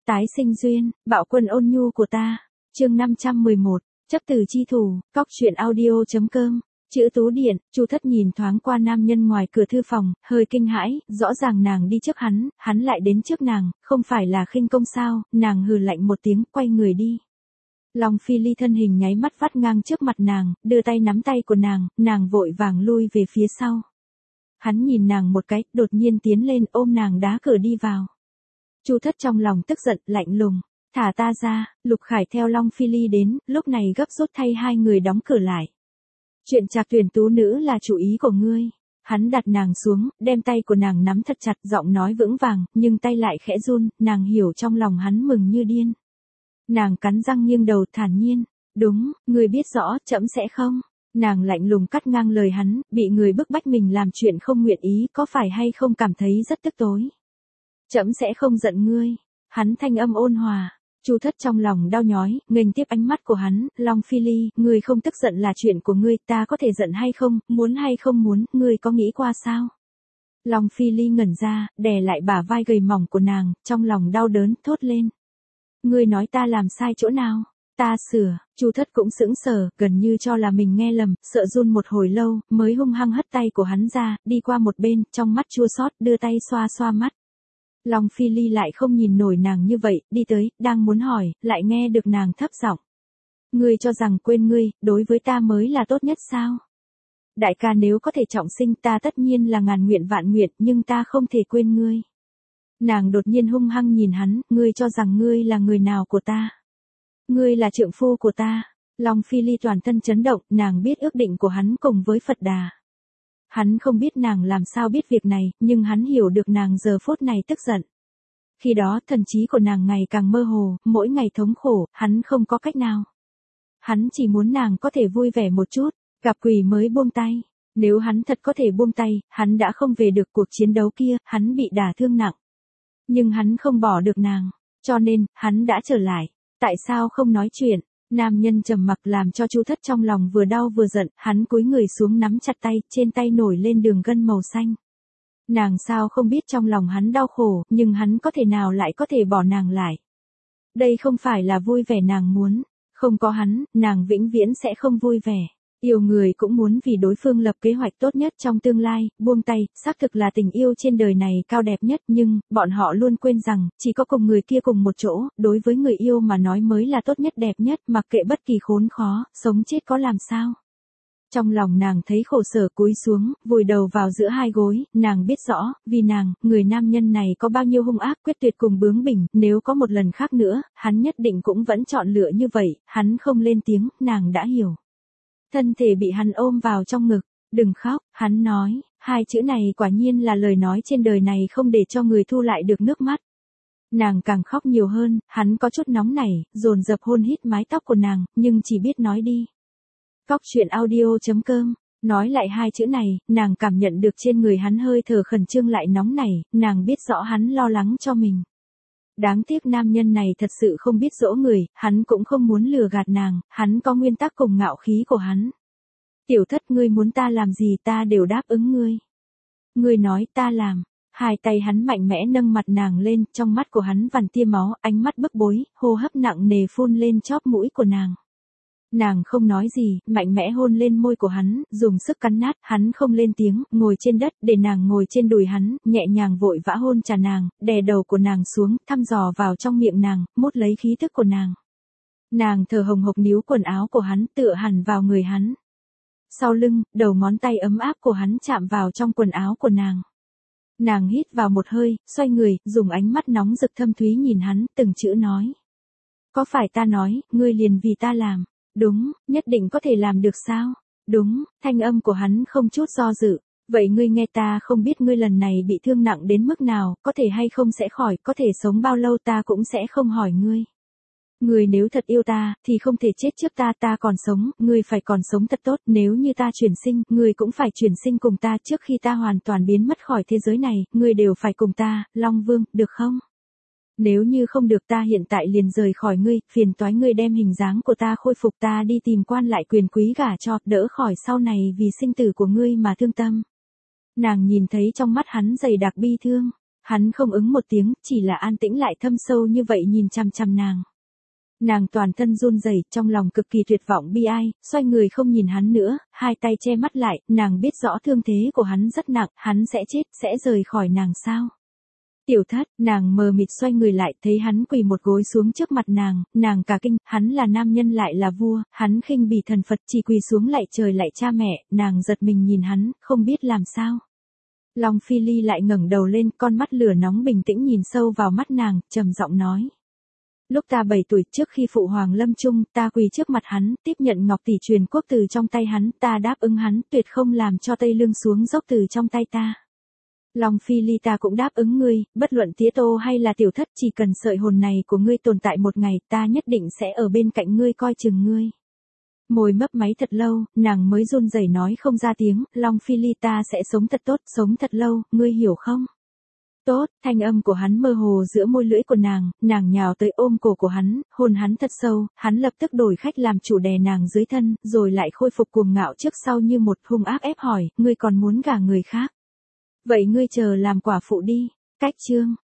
Tái sinh duyên, bạo quân ôn nhu của ta. Chương 511, chấp từ chi thủ, cóc truyện audio.com. Chữ Tú Điện, Chu Thất nhìn thoáng qua nam nhân ngoài cửa thư phòng, hơi kinh hãi, rõ ràng nàng đi trước hắn lại đến trước nàng, không phải là khinh công sao? Nàng hừ lạnh một tiếng, quay người đi. Long Phi Ly thân hình nháy mắt vắt ngang trước mặt nàng, đưa tay nắm tay của nàng vội vàng lui về phía sau. Hắn nhìn nàng một cái, đột nhiên tiến lên ôm nàng đá cửa đi vào. Chu Thất trong lòng tức giận, lạnh lùng, thả ta ra. Lục Khải theo Long Phi Ly đến, lúc này gấp rút thay hai người đóng cửa lại. Chuyện trạc tuyển tú nữ là chủ ý của ngươi. Hắn đặt nàng xuống, đem tay của nàng nắm thật chặt, giọng nói vững vàng, nhưng tay lại khẽ run, nàng hiểu trong lòng hắn mừng như điên. Nàng cắn răng nghiêng đầu thản nhiên, đúng, ngươi biết rõ, trẫm sẽ không. Nàng lạnh lùng cắt ngang lời hắn, bị người bức bách mình làm chuyện không nguyện ý, có phải hay không cảm thấy rất tức tối. Trẫm sẽ không giận ngươi. Hắn thanh âm ôn hòa. Chu Thất trong lòng đau nhói, nghênh tiếp ánh mắt của hắn, Long Phi Ly, ngươi không tức giận là chuyện của ngươi, ta có thể giận hay không, muốn hay không muốn, ngươi có nghĩ qua sao? Long Phi Ly ngẩn ra, đè lại bả vai gầy mỏng của nàng, trong lòng đau đớn, thốt lên. Ngươi nói ta làm sai chỗ nào? Ta sửa. Chu Thất cũng sững sờ, gần như cho là mình nghe lầm, sợ run một hồi lâu, mới hung hăng hất tay của hắn ra, đi qua một bên, trong mắt chua xót, đưa tay xoa xoa mắt. Long Phi Ly lại không nhìn nổi nàng như vậy, đi tới, đang muốn hỏi, lại nghe được nàng thấp giọng. Ngươi cho rằng quên ngươi, đối với ta mới là tốt nhất sao? Đại ca nếu có thể trọng sinh ta tất nhiên là ngàn nguyện vạn nguyện, nhưng ta không thể quên ngươi. Nàng đột nhiên hung hăng nhìn hắn, ngươi cho rằng ngươi là người nào của ta? Ngươi là trượng phu của ta. Long Phi Ly toàn thân chấn động, nàng biết ước định của hắn cùng với Phật Đà. Hắn không biết nàng làm sao biết việc này, nhưng hắn hiểu được nàng giờ phút này tức giận. Khi đó thần trí của nàng ngày càng mơ hồ, mỗi ngày thống khổ, hắn không có cách nào. Hắn chỉ muốn nàng có thể vui vẻ một chút, gặp quỷ mới buông tay. Nếu hắn thật có thể buông tay, hắn đã không về được cuộc chiến đấu kia, hắn bị đả thương nặng. Nhưng hắn không bỏ được nàng, cho nên, hắn đã trở lại. Tại sao không nói chuyện? Nam nhân trầm mặc làm cho Chu Thất trong lòng vừa đau vừa giận, hắn cúi người xuống nắm chặt tay, trên tay nổi lên đường gân màu xanh. Nàng sao không biết trong lòng hắn đau khổ, nhưng hắn có thể nào lại có thể bỏ nàng lại. Đây không phải là vui vẻ nàng muốn, không có hắn, nàng vĩnh viễn sẽ không vui vẻ. Yêu người cũng muốn vì đối phương lập kế hoạch tốt nhất trong tương lai, buông tay, xác thực là tình yêu trên đời này cao đẹp nhất, nhưng, bọn họ luôn quên rằng, chỉ có cùng người kia cùng một chỗ, đối với người yêu mà nói mới là tốt nhất đẹp nhất, mặc kệ bất kỳ khốn khó, sống chết có làm sao. Trong lòng nàng thấy khổ sở cúi xuống, vùi đầu vào giữa hai gối, nàng biết rõ, vì nàng, người nam nhân này có bao nhiêu hung ác quyết tuyệt cùng bướng bỉnh, nếu có một lần khác nữa, hắn nhất định cũng vẫn chọn lựa như vậy, hắn không lên tiếng, nàng đã hiểu. Thân thể bị hắn ôm vào trong ngực, đừng khóc, hắn nói, hai chữ này quả nhiên là lời nói trên đời này không để cho người thu lại được nước mắt. Nàng càng khóc nhiều hơn, hắn có chút nóng nảy, dồn dập hôn hít mái tóc của nàng, nhưng chỉ biết nói đi. Cóc truyện audio.com, nói lại hai chữ này, nàng cảm nhận được trên người hắn hơi thở khẩn trương lại nóng nảy, nàng biết rõ hắn lo lắng cho mình. Đáng tiếc nam nhân này thật sự không biết dỗ người, hắn cũng không muốn lừa gạt nàng, hắn có nguyên tắc cùng ngạo khí của hắn. Tiểu Thất, ngươi muốn ta làm gì ta đều đáp ứng ngươi. Ngươi nói ta làm. Hai tay hắn mạnh mẽ nâng mặt nàng lên, trong mắt của hắn vằn tia máu, ánh mắt bức bối, hô hấp nặng nề phun lên chóp mũi của nàng. Nàng không nói gì, mạnh mẽ hôn lên môi của hắn, dùng sức cắn nát, hắn không lên tiếng, ngồi trên đất, để nàng ngồi trên đùi hắn, nhẹ nhàng vội vã hôn trà nàng, đè đầu của nàng xuống, thăm dò vào trong miệng nàng, mút lấy khí thức của nàng. Nàng thở hồng hộc níu quần áo của hắn, tựa hẳn vào người hắn. Sau lưng, đầu ngón tay ấm áp của hắn chạm vào trong quần áo của nàng. Nàng hít vào một hơi, xoay người, dùng ánh mắt nóng rực thâm thúy nhìn hắn, từng chữ nói. Có phải ta nói, ngươi liền vì ta làm. Đúng, nhất định có thể làm được sao? Đúng, thanh âm của hắn không chút do dự. Vậy ngươi nghe ta không biết ngươi lần này bị thương nặng đến mức nào, có thể hay không sẽ khỏi, có thể sống bao lâu ta cũng sẽ không hỏi ngươi. Ngươi nếu thật yêu ta, thì không thể chết trước ta, ta còn sống, ngươi phải còn sống thật tốt, nếu như ta chuyển sinh, ngươi cũng phải chuyển sinh cùng ta trước khi ta hoàn toàn biến mất khỏi thế giới này, ngươi đều phải cùng ta, Long Vương, được không? Nếu như không được ta hiện tại liền rời khỏi ngươi, phiền toái ngươi đem hình dáng của ta khôi phục ta đi tìm quan lại quyền quý gả cho, đỡ khỏi sau này vì sinh tử của ngươi mà thương tâm. Nàng nhìn thấy trong mắt hắn dày đặc bi thương. Hắn không ứng một tiếng, chỉ là an tĩnh lại thâm sâu như vậy nhìn chằm chằm nàng. Nàng toàn thân run rẩy, trong lòng cực kỳ tuyệt vọng bi ai, xoay người không nhìn hắn nữa, hai tay che mắt lại, nàng biết rõ thương thế của hắn rất nặng, hắn sẽ chết, sẽ rời khỏi nàng sao? Tiểu Thất, nàng mờ mịt xoay người lại, thấy hắn quỳ một gối xuống trước mặt nàng cả kinh, hắn là nam nhân lại là vua, hắn khinh bỉ thần Phật chỉ quỳ xuống lạy trời lạy cha mẹ, nàng giật mình nhìn hắn, không biết làm sao. Long Phi Ly lại ngẩng đầu lên, con mắt lửa nóng bình tĩnh nhìn sâu vào mắt nàng, trầm giọng nói. Lúc ta 7 tuổi, trước khi phụ hoàng lâm chung, ta quỳ trước mặt hắn, tiếp nhận ngọc tỷ truyền quốc từ trong tay hắn, ta đáp ứng hắn, tuyệt không làm cho Tây Lương xuống dốc từ trong tay ta. Long Phi Ly, ta cũng đáp ứng ngươi, bất luận Tía Tô hay là Tiểu Thất, chỉ cần sợi hồn này của ngươi tồn tại một ngày, ta nhất định sẽ ở bên cạnh ngươi coi chừng ngươi. Môi mấp máy thật lâu, nàng mới run rẩy nói không ra tiếng, Long Phi Ly, ta sẽ sống thật tốt, sống thật lâu, ngươi hiểu không? Tốt, thanh âm của hắn mơ hồ giữa môi lưỡi của nàng nhào tới ôm cổ của hắn, hôn hắn thật sâu, hắn lập tức đổi khách làm chủ đè nàng dưới thân, rồi lại khôi phục cuồng ngạo trước sau như một, hung ác ép hỏi, ngươi còn muốn gả người khác? Vậy ngươi chờ làm quả phụ đi. Cách chương